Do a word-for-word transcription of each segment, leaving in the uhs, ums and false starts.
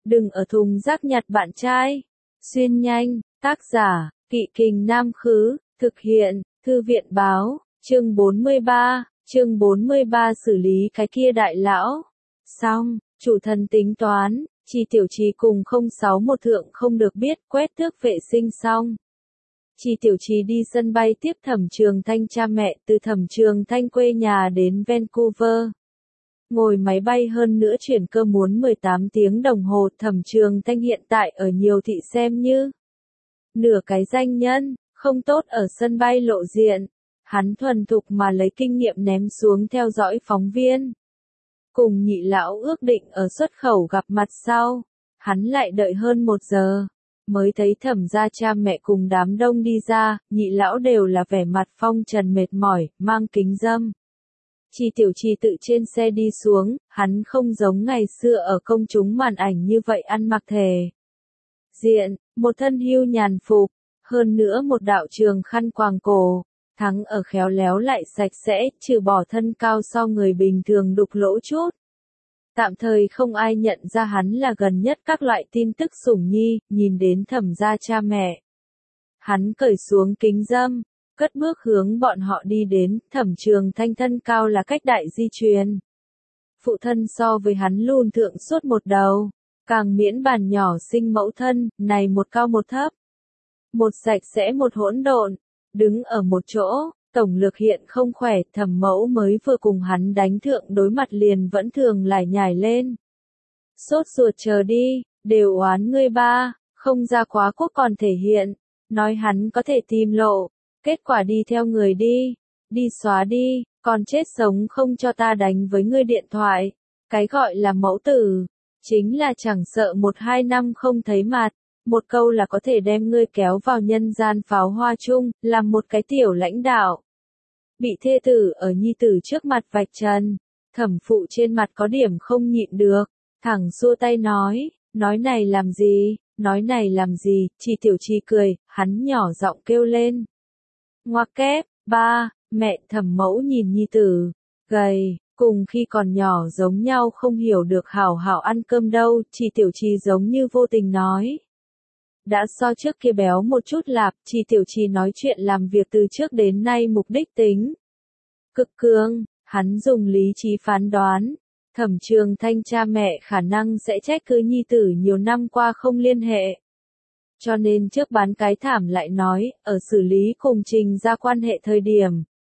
Đừng ở thùng rác nhặt bạn trai. Xuyên nhanh, tác giả, Kỵ Kình Nam Khứ, thực hiện, Thư viện Báo, chương bốn mươi ba, chương bốn mươi ba xử lý cái kia đại lão. Xong, chủ thần tính toán, Chi Tiểu Trì cùng không sáu một thượng không được biết quét tước vệ sinh xong. Chi Tiểu Trì đi sân bay tiếp Thẩm Trường Thanh cha mẹ từ Thẩm Trường Thanh quê nhà đến Vancouver. Ngồi máy bay hơn nữa chuyển cơ muốn mười tám tiếng đồng hồ. Thẩm Trường Thanh hiện tại ở nhiều thị xem như nửa cái danh nhân, không tốt ở sân bay lộ diện. Hắn thuần thục mà lấy kinh nghiệm ném xuống theo dõi phóng viên. Cùng nhị lão ước định ở xuất khẩu gặp mặt sau. Hắn lại đợi hơn một giờ. Mới thấy Thẩm gia cha mẹ cùng đám đông đi ra, nhị lão đều là vẻ mặt phong trần mệt mỏi, mang kính râm. Chi Tiểu Trì tự trên xe đi xuống, hắn không giống ngày xưa ở công chúng màn ảnh như vậy ăn mặc thể diện, một thân hưu nhàn phục, hơn nữa một đạo trường khăn quàng cổ, thắng ở khéo léo lại sạch sẽ, trừ bỏ thân cao so người bình thường đục lỗ chút. Tạm thời không ai nhận ra hắn là gần nhất các loại tin tức sủng nhi, nhìn đến Thẩm gia cha mẹ. Hắn cởi xuống kính râm, cất bước hướng bọn họ đi đến. Thẩm Trường Thanh thân cao là cách đại di truyền. Phụ thân so với hắn lùn thượng suốt một đầu, càng miễn bàn nhỏ sinh mẫu thân, này một cao một thấp. Một sạch sẽ một hỗn độn, đứng ở một chỗ, tổng lực hiện không khỏe. Thẩm mẫu mới vừa cùng hắn đánh thượng đối mặt liền vẫn thường lải nhải lên. Sốt ruột chờ đi, đều oán ngươi ba, không ra quá quốc còn thể hiện, nói hắn có thể tìm lộ. Kết quả đi theo người đi, đi xóa đi, còn chết sống không cho ta đánh với ngươi điện thoại. Cái gọi là mẫu tử, chính là chẳng sợ một hai năm không thấy mặt, một câu là có thể đem ngươi kéo vào nhân gian pháo hoa chung, làm một cái tiểu lãnh đạo. Bị thê tử ở nhi tử trước mặt vạch trần, Thẩm phụ trên mặt có điểm không nhịn được, thẳng xua tay nói, nói này làm gì, nói này làm gì. Chi Tiểu Trì cười, hắn nhỏ giọng kêu lên. Ngoặc kép, ba, mẹ. Thẩm mẫu nhìn nhi tử, gầy, cùng khi còn nhỏ giống nhau không hiểu được hảo hảo ăn cơm đâu. Chi Tiểu Trì giống như vô tình nói. Đã so trước kia béo một chút lạp. Chi Tiểu Trì nói chuyện làm việc từ trước đến nay mục đích tính cực cường, hắn dùng lý trí phán đoán. Thẩm Trường Thanh cha mẹ khả năng sẽ trách cứ nhi tử nhiều năm qua không liên hệ. Cho nên trước bán cái thảm lại nói, ở xử lý cùng Trình ra quan hệ thời điểm.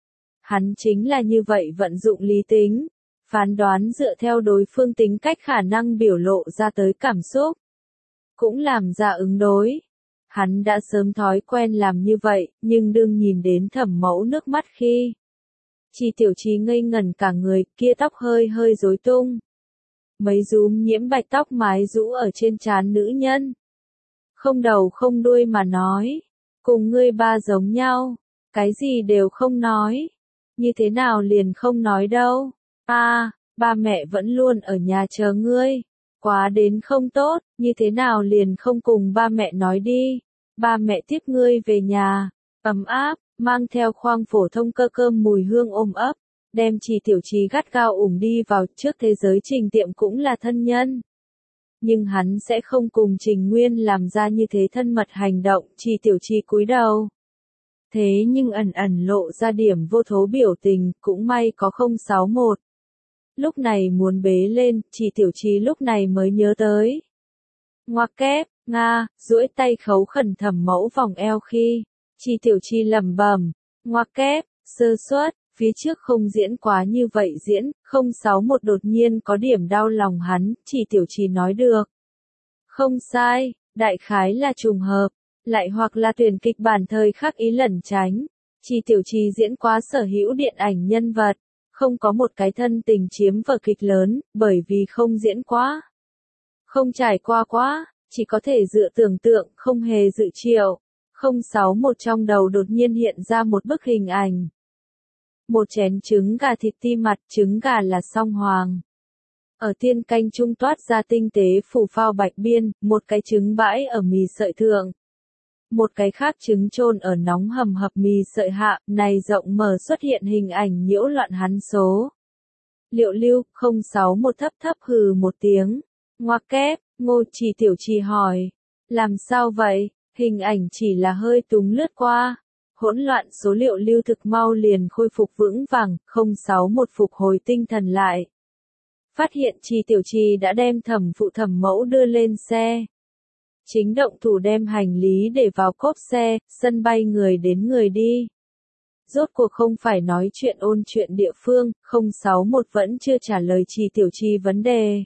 Hắn chính là như vậy vận dụng lý tính, phán đoán dựa theo đối phương tính cách khả năng biểu lộ ra tới cảm xúc. Cũng làm ra ứng đối. Hắn đã sớm thói quen làm như vậy, nhưng đương nhìn đến Thẩm mẫu nước mắt khi. Chi Tiểu Trì ngây ngẩn cả người, kia tóc hơi hơi rối tung. Mấy rúm nhiễm bạch tóc mái rũ ở trên trán nữ nhân. Không đầu không đuôi mà nói, cùng ngươi ba giống nhau, cái gì đều không nói, như thế nào liền không nói đâu. À, ba mẹ vẫn luôn ở nhà chờ ngươi, quá đến không tốt, như thế nào liền không cùng ba mẹ nói đi. Ba mẹ tiếp ngươi về nhà, ấm áp, mang theo khoang phổ thông cơ cơm mùi hương ôm ấp, đem Chi Tiểu Trì gắt gao ủng đi vào. Trước thế giới Trình Tiệm cũng là thân nhân. Nhưng hắn sẽ không cùng Trình Nguyên làm ra như thế thân mật hành động. Chi Tiểu Trì cúi đầu. Thế nhưng ẩn ẩn lộ ra điểm vô thố biểu tình, cũng may có không sáu một. Lúc này muốn bế lên, Chi Tiểu Trì lúc này mới nhớ tới. Ngoặc kép, Nga, duỗi tay khấu khẩn Thẩm mẫu vòng eo khi. Chi Tiểu Trì lẩm bẩm, ngoặc kép, sơ suất. Phía trước không diễn quá như vậy diễn, không sáu một đột nhiên có điểm đau lòng hắn. Chi Tiểu Trì nói được. Không sai, đại khái là trùng hợp, lại hoặc là tuyển kịch bản thời khắc ý lẩn tránh. Chi Tiểu Trì diễn quá sở hữu điện ảnh nhân vật, không có một cái thân tình chiếm vở kịch lớn, bởi vì không diễn quá. Không trải qua quá, chỉ có thể dựa tưởng tượng, không hề dự triệu. Không sáu một trong đầu đột nhiên hiện ra một bức hình ảnh. Một chén trứng gà thịt ti mặt, trứng gà là song hoàng. Ở tiên canh trung toát ra tinh tế phủ phao bạch biên, một cái trứng bãi ở mì sợi thượng. Một cái khác trứng chôn ở nóng hầm hập mì sợi hạ, này rộng mở xuất hiện hình ảnh nhiễu loạn hắn số. Liệu lưu, không sáu một thấp thấp hừ một tiếng. Ngoặc kép, Ngô Trì Tiểu Trì hỏi. Làm sao vậy? Hình ảnh chỉ là hơi túng lướt qua. Hỗn loạn số liệu lưu thực mau liền khôi phục vững vàng, không sáu một phục hồi tinh thần lại. Phát hiện Trì Tiểu Trì đã đem thẩm phụ thẩm mẫu đưa lên xe. Chính động thủ đem hành lý để vào cốp xe, sân bay người đến người đi. Rốt cuộc không phải nói chuyện ôn chuyện địa phương, không sáu một vẫn chưa trả lời Trì Tiểu Trì vấn đề.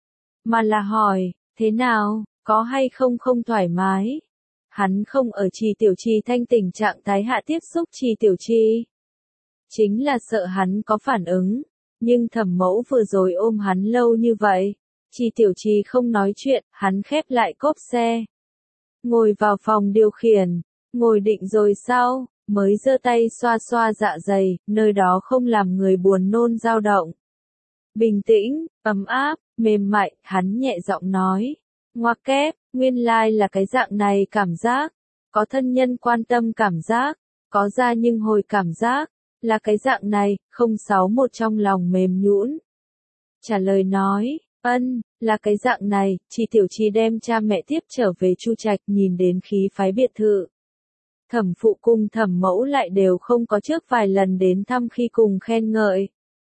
Mà là hỏi, thế nào, có hay không không thoải mái? Hắn không ở Trì Tiểu Trì thanh tình trạng thái hạ tiếp xúc Trì Tiểu Trì. Chính là sợ hắn có phản ứng, nhưng thẩm mẫu vừa rồi ôm hắn lâu như vậy. Trì Tiểu Trì không nói chuyện, hắn khép lại cốp xe. Ngồi vào phòng điều khiển, ngồi định rồi sao, mới giơ tay xoa xoa dạ dày, nơi đó không làm người buồn nôn dao động. Bình tĩnh, ấm áp, mềm mại, hắn nhẹ giọng nói. Ngoặc kép, nguyên lai là cái dạng này cảm giác. Có thân nhân quan tâm cảm giác, có ra nhưng hồi cảm giác, là cái dạng này, không sáu một trong lòng mềm nhũn. Trả lời nói, ân, là cái dạng này, Trì Tiểu Trì đem cha mẹ tiếp trở về Chu Trạch nhìn đến khí phái biệt thự. Thẩm phụ cùng thẩm mẫu lại đều không có trước vài lần đến thăm khi cùng khen ngợi.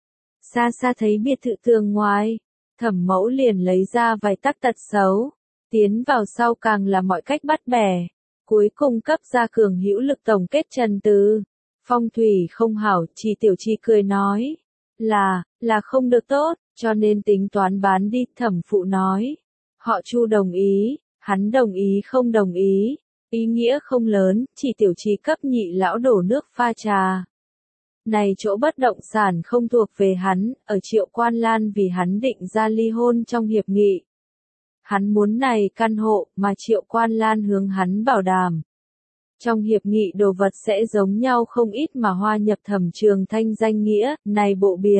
Xa xa thấy biệt thự tường ngoài, thẩm mẫu liền lấy ra vài tắc tật xấu. Tiến vào sau càng là mọi cách bắt bẻ. Cuối cùng cấp ra cường hữu lực tổng kết trần từ. Phong thủy không hảo, Trì Tiểu Trì cười nói. Là, là không được tốt, cho nên tính toán bán đi, thẩm phụ nói. Họ Chu đồng ý, hắn đồng ý không đồng ý. Ý nghĩa không lớn, Trì Tiểu Trì cấp nhị lão đổ nước pha trà. Này chỗ bất động sản không thuộc về hắn, ở Triệu Quan Lan vì hắn định ra ly hôn trong hiệp nghị. Hắn muốn này căn hộ mà Triệu Quan Lan hướng hắn bảo đảm. Trong hiệp nghị đồ vật sẽ giống nhau không ít mà hoa nhập Thẩm Trường Thanh danh nghĩa, này bộ biệt.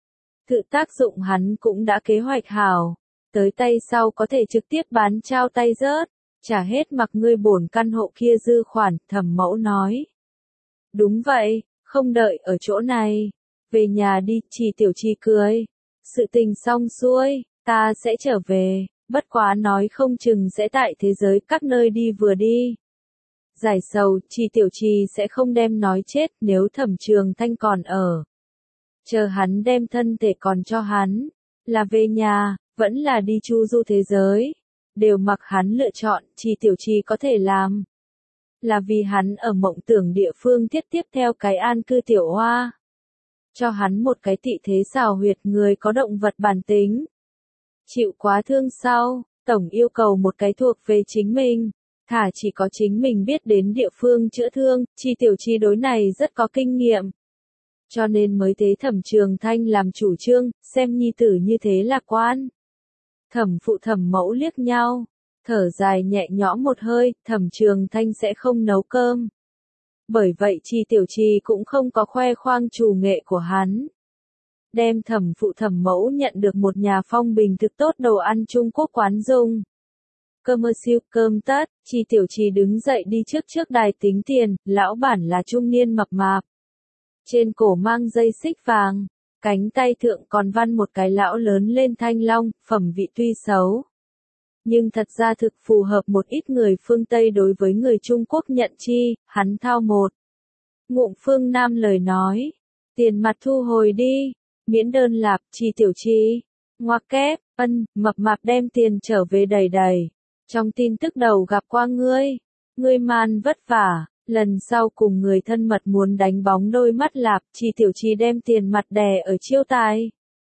Tự tác dụng hắn cũng đã kế hoạch hảo. Tới tay sau có thể trực tiếp bán trao tay rớt. Trả hết mặc ngươi bổn căn hộ kia dư khoản, thẩm mẫu nói. Đúng vậy, không đợi ở chỗ này. Về nhà đi, Trì Tiểu Trì cười. Sự tình xong xuôi, ta sẽ trở về. Bất quá nói không chừng sẽ tại thế giới các nơi đi vừa đi. Giải sầu, Trì Tiểu Trì sẽ không đem nói chết nếu Thẩm Trường Thanh còn ở. Chờ hắn đem thân thể còn cho hắn. Là về nhà, vẫn là đi chu du thế giới. Đều mặc hắn lựa chọn, Trì Tiểu Trì có thể làm. Là vì hắn ở mộng tưởng địa phương tiếp tiếp theo cái an cư tiểu hoa. Cho hắn một cái tị thế xào huyệt người có động vật bản tính. Chịu quá thương sau, tổng yêu cầu một cái thuộc về chính mình. Thả chỉ có chính mình biết đến địa phương chữa thương, Trì Tiểu Trì đối này rất có kinh nghiệm. Cho nên mới thế Thẩm Trường Thanh làm chủ trương, xem nhi tử như thế lạc quan. Thẩm phụ thẩm mẫu liếc nhau, thở dài nhẹ nhõm một hơi, Thẩm Trường Thanh sẽ không nấu cơm. Bởi vậy Trì Tiểu Trì cũng không có khoe khoang chủ nghệ của hắn. Đem thẩm phụ thẩm mẫu nhận được một nhà phong bình thực tốt đồ ăn Trung Quốc quán dùng. Cơm ơ siêu, cơm tất, Trì Tiểu Trì đứng dậy đi trước trước đài tính tiền, lão bản là trung niên mập mạp. Trên cổ mang dây xích vàng. Cánh tay thượng còn văn một cái lão lớn lên thanh long, phẩm vị tuy xấu. Nhưng thật ra thực phù hợp một ít người phương Tây đối với người Trung Quốc nhận chi, hắn thao một. Ngụm phương Nam lời nói, tiền mặt thu hồi đi, miễn đơn lạp, Trì Tiểu Trì. Ngoặc kép, ân, mập mạp đem tiền trở về đầy đầy. Trong tin tức đầu gặp qua ngươi, ngươi man vất vả. Lần sau cùng người thân mật muốn đánh bóng đôi mắt lạp, Trì Tiểu Trì đem tiền mặt đè ở chiêu tài.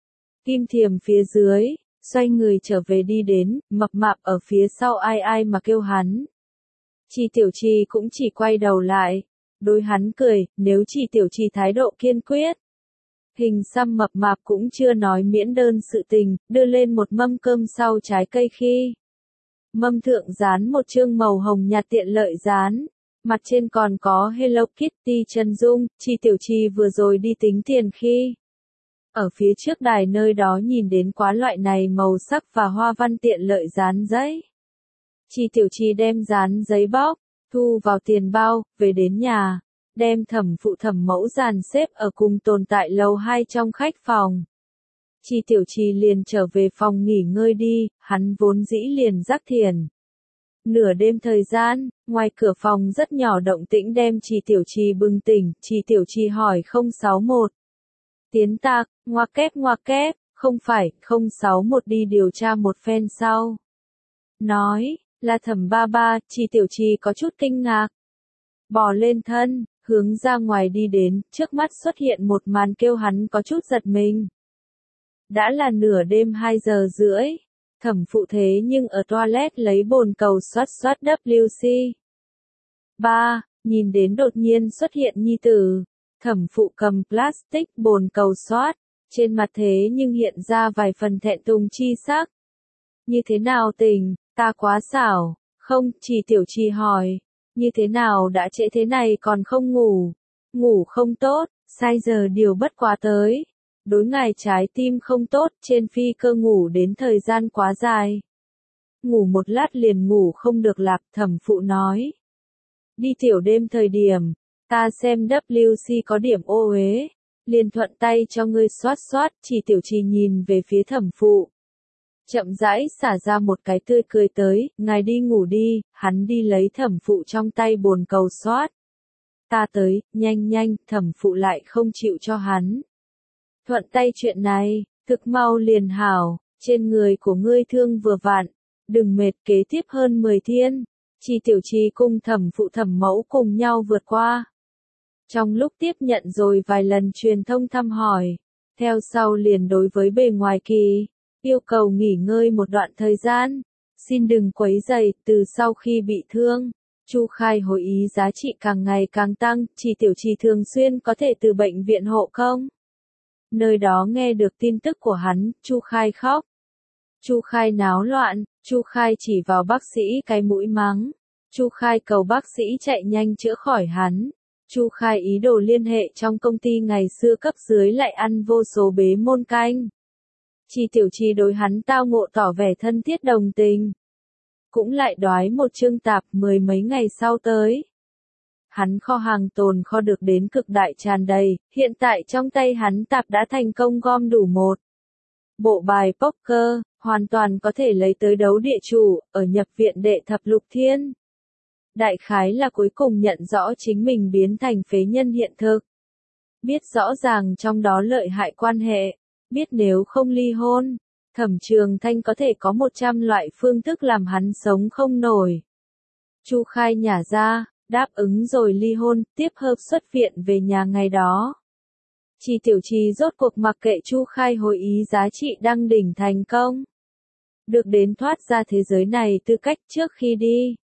Kim Thiềm phía dưới, xoay người trở về đi đến, mập mạp ở phía sau ai ai mà kêu hắn. Trì Tiểu Trì cũng chỉ quay đầu lại, đối hắn cười, nếu Trì Tiểu Trì thái độ kiên quyết. Hình xăm mập mạp cũng chưa nói miễn đơn sự tình, đưa lên một mâm cơm sau trái cây khi. Mâm thượng dán một chương màu hồng nhạt tiện lợi dán. Mặt trên còn có Hello Kitty chân dung, Trì Tiểu Trì vừa rồi đi tính tiền khi. Ở phía trước đài nơi đó nhìn đến quá loại này màu sắc và hoa văn tiện lợi dán giấy. Trì Tiểu Trì đem dán giấy bóc, thu vào tiền bao, về đến nhà, đem thẩm phụ thẩm mẫu dàn xếp ở cùng tồn tại lầu hai trong khách phòng. Chi Tiểu Trì liền trở về phòng nghỉ ngơi đi, hắn vốn dĩ liền rắc thiền. Nửa đêm thời gian, ngoài cửa phòng rất nhỏ động tĩnh đem Chi Tiểu Trì bừng tỉnh, Chi Tiểu Trì hỏi không sáu một. Tiến tạc, ngoa kép ngoa kép, không phải, không sáu một đi điều tra một phen sau. Nói, là Thẩm ba ba, Chi Tiểu Trì có chút kinh ngạc. Bò lên thân, hướng ra ngoài đi đến, trước mắt xuất hiện một màn kêu hắn có chút giật mình. Đã là nửa đêm hai giờ rưỡi, Thẩm phụ thế nhưng ở toilet lấy bồn cầu xoát xoát W C. ba. Nhìn đến đột nhiên xuất hiện nhi tử, Thẩm phụ cầm plastic bồn cầu xoát, trên mặt thế nhưng hiện ra vài phần thẹn thùng chi sắc. Như thế nào tình, ta quá xảo, không, Chi Tiểu Trì hỏi, như thế nào đã trễ thế này còn không ngủ, ngủ không tốt, sai giờ điều bất quá tới. Đối ngài trái tim không tốt, trên phi cơ ngủ đến thời gian quá dài. Ngủ một lát liền ngủ không được lạc, Thẩm phụ nói. Đi tiểu đêm thời điểm, ta xem W C có điểm ô uế, liền thuận tay cho ngươi xoát xoát, Chi Tiểu Trì nhìn về phía Thẩm phụ. Chậm rãi xả ra một cái tươi cười tới, ngài đi ngủ đi, hắn đi lấy Thẩm phụ trong tay bồn cầu xoát. Ta tới, nhanh nhanh, Thẩm phụ lại không chịu cho hắn. Thuận tay chuyện này, thực mau liền hảo, trên người của ngươi thương vừa vặn, đừng mệt kế tiếp hơn mười thiên. Chi Tiểu Trì cùng Thẩm phụ Thẩm mẫu cùng nhau vượt qua. Trong lúc tiếp nhận rồi vài lần truyền thông thăm hỏi, theo sau liền đối với bề ngoài kỳ, yêu cầu nghỉ ngơi một đoạn thời gian, xin đừng quấy rầy, từ sau khi bị thương. Chu Khai hồi ý giá trị càng ngày càng tăng, Chi Tiểu Trì thường xuyên có thể từ bệnh viện hộ công. Nơi đó nghe được tin tức của hắn, Chu Khai khóc. Chu Khai náo loạn, Chu Khai chỉ vào bác sĩ cái mũi mắng. Chu Khai cầu bác sĩ chạy nhanh chữa khỏi hắn. Chu Khai ý đồ liên hệ trong công ty ngày xưa cấp dưới lại ăn vô số bế môn canh. Chi Tiểu Trì đối hắn tao ngộ tỏ vẻ thân thiết đồng tình. Cũng lại đoái một chương tạp mười mấy ngày sau tới. Hắn kho hàng tồn kho được đến cực đại tràn đầy, hiện tại trong tay hắn tạp đã thành công gom đủ một bộ bài poker, hoàn toàn có thể lấy tới đấu địa chủ, ở nhập viện đệ thập lục thiên. Đại khái là cuối cùng nhận rõ chính mình biến thành phế nhân hiện thực. Biết rõ ràng trong đó lợi hại quan hệ, biết nếu không ly hôn, Thẩm Trường Thanh có thể có một trăm loại phương thức làm hắn sống không nổi. Chu Khai nhả ra, đáp ứng rồi ly hôn, tiếp hợp xuất viện về nhà ngày đó. Chi Tiểu Trì rốt cuộc mặc kệ Chu Khai hồi ý giá trị đăng đỉnh thành công. Được đến thoát ra thế giới này tư cách trước khi đi.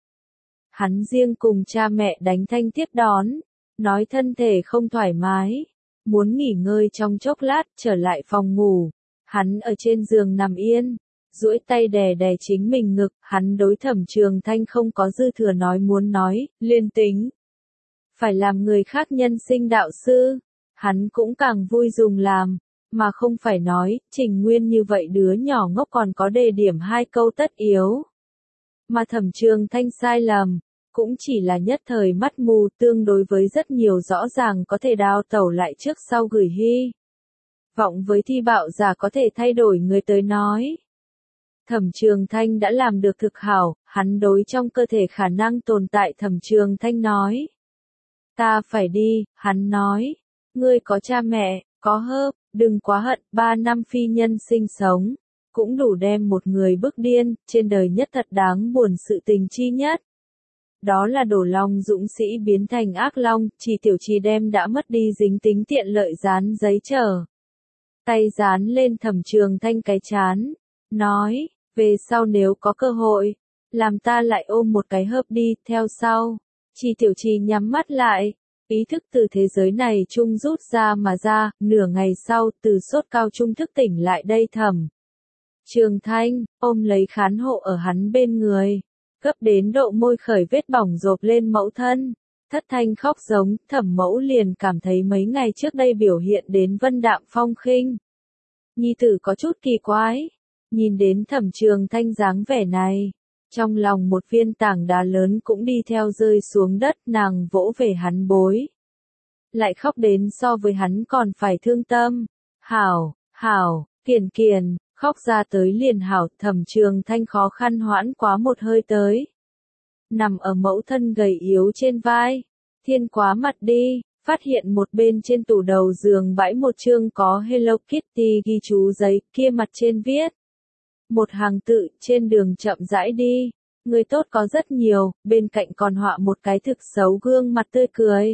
Hắn riêng cùng cha mẹ đánh thanh tiếp đón, nói thân thể không thoải mái, muốn nghỉ ngơi trong chốc lát trở lại phòng ngủ. Hắn ở trên giường nằm yên, duỗi tay đè đè chính mình ngực, hắn đối Thẩm Trường Thanh không có dư thừa nói muốn nói, liên tính. Phải làm người khác nhân sinh đạo sư, hắn cũng càng vui dùng làm, mà không phải nói, Trình Nguyên như vậy đứa nhỏ ngốc còn có đề điểm hai câu tất yếu. Mà Thẩm Trường Thanh sai lầm, cũng chỉ là nhất thời mắt mù tương đối với rất nhiều rõ ràng có thể đào tẩu lại trước sau gửi hy. Vọng với thi bạo giả có thể thay đổi người tới nói. Thẩm Trường Thanh đã làm được thực hảo, hắn đối trong cơ thể khả năng tồn tại Thẩm Trường Thanh nói. Ta phải đi, hắn nói. Ngươi có cha mẹ, có hớp, đừng quá hận, ba năm phi nhân sinh sống. Cũng đủ đem một người bức điên, trên đời nhất thật đáng buồn sự tình chi nhất. Đó là đổ long dũng sĩ biến thành ác long, Chi Tiểu Trì đem đã mất đi dính tính tiện lợi dán giấy chờ. Tay dán lên Thẩm Trường Thanh cái chán, nói, về sau nếu có cơ hội, làm ta lại ôm một cái hớp đi, theo sau. Chi Tiểu Trì nhắm mắt lại, ý thức từ thế giới này trung rút ra mà ra, nửa ngày sau, từ sốt cao trung thức tỉnh lại đây Thẩm Trường Thanh, ôm lấy khán hộ ở hắn bên người, cấp đến độ môi khởi vết bỏng rộp lên mẫu thân. Thất thanh khóc giống, Thẩm mẫu liền cảm thấy mấy ngày trước đây biểu hiện đến vân đạm phong khinh. Nhi tử có chút kỳ quái, nhìn đến Thẩm Trường Thanh dáng vẻ này, trong lòng một viên tảng đá lớn cũng đi theo rơi xuống đất, nàng vỗ về hắn bối. Lại khóc đến so với hắn còn phải thương tâm. Hảo, hảo, Kiền kiền, khóc ra tới liền hảo, Thẩm Trường Thanh khó khăn hoãn quá một hơi tới. Nằm ở mẫu thân gầy yếu trên vai, thiên quá mặt đi, phát hiện một bên trên tủ đầu giường bãi một chương có Hello Kitty ghi chú giấy, kia mặt trên viết. Một hàng tự, trên đường chậm rãi đi, người tốt có rất nhiều, bên cạnh còn họa một cái thực xấu gương mặt tươi cười.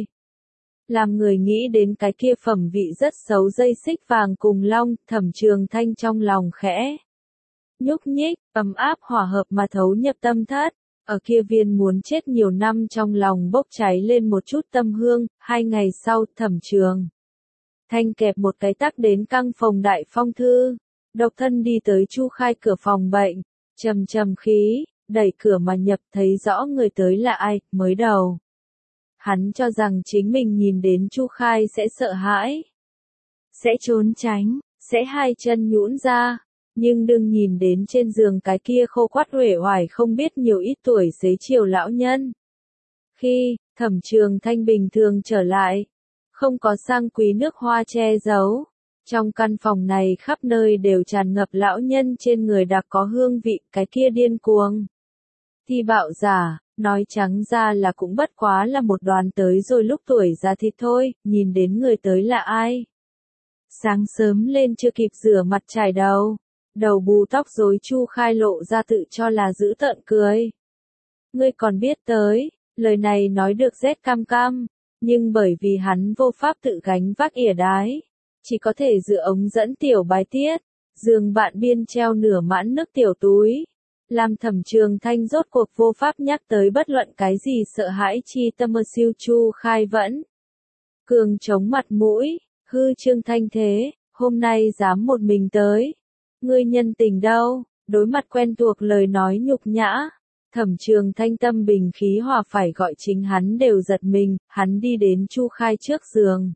Làm người nghĩ đến cái kia phẩm vị rất xấu dây xích vàng cùng long, Thẩm Trường Thanh trong lòng khẽ. Nhúc nhích, ấm áp hòa hợp mà thấu nhập tâm thất, ở kia viên muốn chết nhiều năm trong lòng bốc cháy lên một chút tâm hương, hai ngày sau, Thẩm Trường Thanh kẹp một cái tắc đến căng phòng đại phong thư, độc thân đi tới Chu Khai cửa phòng bệnh, trầm trầm khí, đẩy cửa mà nhập thấy rõ người tới là ai, mới đầu. Hắn cho rằng chính mình nhìn đến Chu Khai sẽ sợ hãi, sẽ trốn tránh, sẽ hai chân nhũn ra, nhưng đừng nhìn đến trên giường cái kia khô quắt uể oải không biết nhiều ít tuổi xế chiều lão nhân. Khi, Thẩm Trường Thanh bình thường trở lại, không có sang quý nước hoa che giấu, trong căn phòng này khắp nơi đều tràn ngập lão nhân trên người đặc có hương vị, cái kia điên cuồng. Thi bạo giả, nói trắng ra là cũng bất quá là một đoàn tới rồi lúc tuổi già thì thôi, nhìn đến người tới là ai. Sáng sớm lên chưa kịp rửa mặt chải đầu, đầu bù tóc rối Chu Khai lộ ra tự cho là giữ tợn cười. Ngươi còn biết tới, lời này nói được rét cam cam, nhưng bởi vì hắn vô pháp tự gánh vác ỉa đái, chỉ có thể dựa ống dẫn tiểu bài tiết, giường bạn biên treo nửa mãn nước tiểu túi. Làm Thẩm Trường Thanh rốt cuộc vô pháp nhắc tới bất luận cái gì sợ hãi chi tâm mơ siêu. Chu Khai vẫn cường chống mặt mũi, hư trương thanh thế, hôm nay dám một mình tới. Ngươi nhân tình đâu, đối mặt quen thuộc lời nói nhục nhã. Thẩm Trường Thanh tâm bình khí hòa phải gọi chính hắn đều giật mình, hắn đi đến Chu Khai trước giường.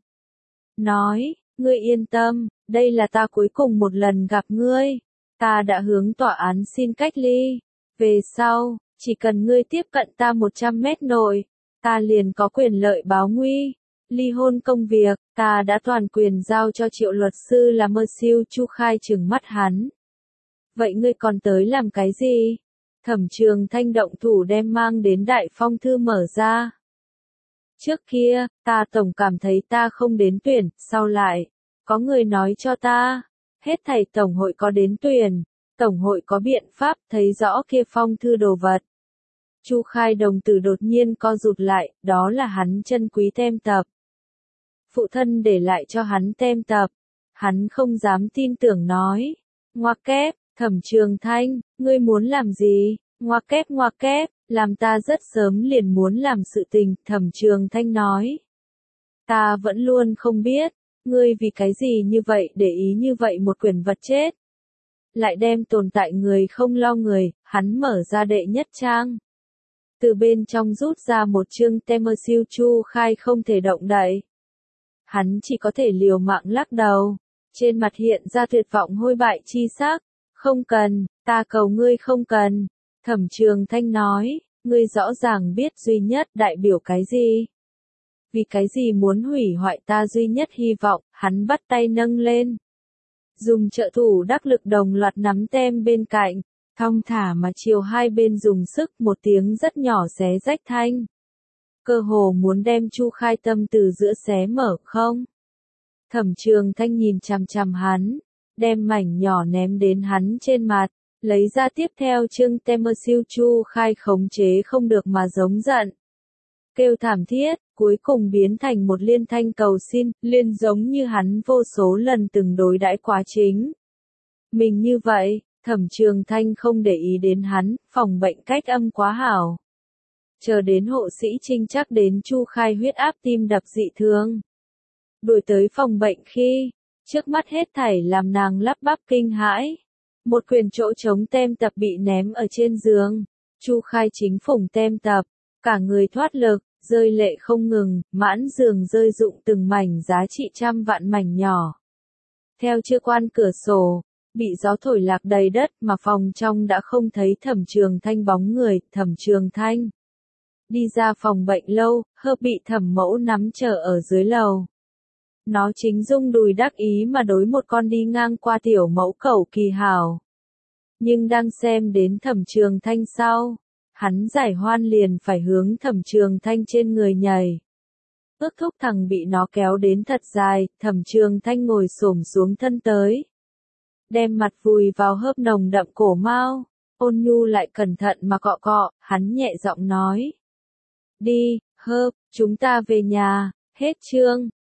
Nói, ngươi yên tâm, đây là ta cuối cùng một lần gặp ngươi. Ta đã hướng tòa án xin cách ly. Về sau, chỉ cần ngươi tiếp cận ta một trăm mét nội, ta liền có quyền lợi báo nguy. Ly hôn công việc, ta đã toàn quyền giao cho Triệu luật sư là mơ siêu. Chu Khai trừng mắt hắn. Vậy ngươi còn tới làm cái gì? Thẩm Trường Thanh động thủ đem mang đến đại phong thư mở ra. Trước kia, ta tổng cảm thấy ta không đến tuyển, sau lại, có người nói cho ta. Hết thảy Tổng hội có đến tuyển, Tổng hội có biện pháp thấy rõ kia phong thư đồ vật. Chu Khai đồng tử đột nhiên co rụt lại, đó là hắn chân quý tem tập. Phụ thân để lại cho hắn tem tập. Hắn không dám tin tưởng nói. Ngoặc kép, Thẩm Trường Thanh, ngươi muốn làm gì? Ngoặc kép ngoặc kép, làm ta rất sớm liền muốn làm sự tình, Thẩm Trường Thanh nói. Ta vẫn luôn không biết. Ngươi vì cái gì như vậy để ý như vậy một quyển vật chết. Lại đem tồn tại người không lo người, hắn mở ra đệ nhất trang. Từ bên trong rút ra một chương tem mơ siêu. Chu Khai không thể động đậy. Hắn chỉ có thể liều mạng lắc đầu. Trên mặt hiện ra tuyệt vọng hôi bại chi sắc. Không cần, ta cầu ngươi không cần. Thẩm Trường Thanh nói, ngươi rõ ràng biết duy nhất đại biểu cái gì. Vì cái gì muốn hủy hoại ta duy nhất hy vọng, hắn bắt tay nâng lên. Dùng trợ thủ đắc lực đồng loạt nắm tem bên cạnh, thong thả mà chiều hai bên dùng sức một tiếng rất nhỏ xé rách thanh. Cơ hồ muốn đem Chu Khai tâm từ giữa xé mở không? Thẩm Trường Thanh nhìn chằm chằm hắn, đem mảnh nhỏ ném đến hắn trên mặt, lấy ra tiếp theo chương tem mơ siêu. Chu Khai khống chế không được mà giống giận. Kêu thảm thiết, cuối cùng biến thành một liên thanh cầu xin, liên giống như hắn vô số lần từng đối đãi quá chính. Mình như vậy, Thẩm Trường Thanh không để ý đến hắn, phòng bệnh cách âm quá hảo. Chờ đến hộ sĩ trinh chắc đến Chu Khai huyết áp tim đập dị thường. Đuổi tới phòng bệnh khi, trước mắt hết thảy làm nàng lắp bắp kinh hãi. Một quyển chỗ trống tem tập bị ném ở trên giường. Chu Khai chính phủng tem tập, cả người thoát lực, rơi lệ không ngừng, mãn giường rơi rụng từng mảnh giá trị trăm vạn mảnh nhỏ. Theo chưa quan cửa sổ, bị gió thổi lạc đầy đất mà phòng trong đã không thấy Thẩm Trường Thanh bóng người. Thẩm Trường Thanh đi ra phòng bệnh lâu, hơ bị Thẩm Mẫu nắm chờ ở dưới lầu. Nó chính rung đùi đắc ý mà đối một con đi ngang qua tiểu mẫu cẩu kỳ hảo. Nhưng đang xem đến Thẩm Trường Thanh sau, hắn giải hoan liền phải hướng Thẩm Trường Thanh trên người nhảy. Ước thúc thằng bị nó kéo đến thật dài, Thẩm Trường Thanh ngồi xổm xuống thân tới. Đem mặt vùi vào hớp nồng đậm cổ mao, ôn nhu lại cẩn thận mà cọ cọ, hắn nhẹ giọng nói. Đi, hớp, chúng ta về nhà, hết chương.